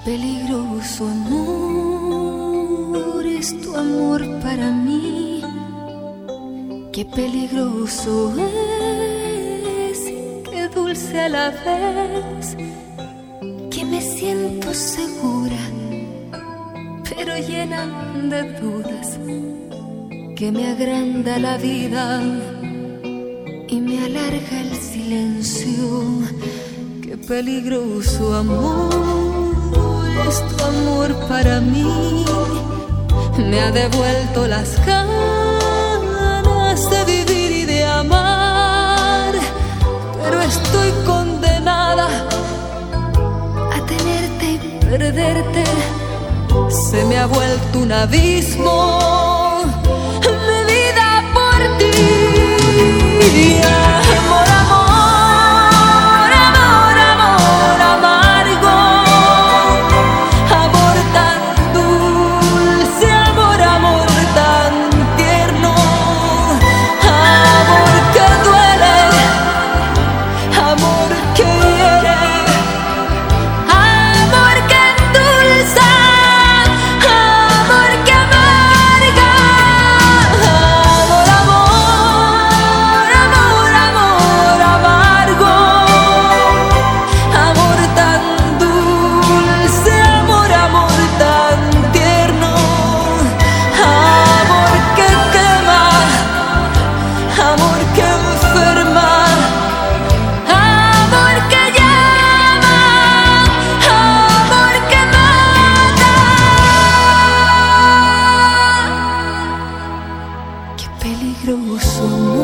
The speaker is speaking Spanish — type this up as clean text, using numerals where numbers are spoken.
peligroso amor es tu amor para mí. Qué peligroso es, qué dulce a la vez. Que me siento segura, pero llena de dudas. Que me agranda la vida y me alarga el silencio. Qué peligroso amor es tu amor para mí. Me ha devuelto las ganas de vivir y de amar, pero estoy condenada a tenerte y perderte. Se me ha vuelto un abismo mi vida por ti. Amor, amor, amor, amor amargo, amor tan dulce, amor, amor tan tierno, amor que duele, amor que hiere, amor que endulza, amor que amarga. Amor, amor, amor, amor amargo, amor tan dulce, amor, amor tan tierno, amor que quema, amor que enferma, amor que llama, amor que mata. Qué peligroso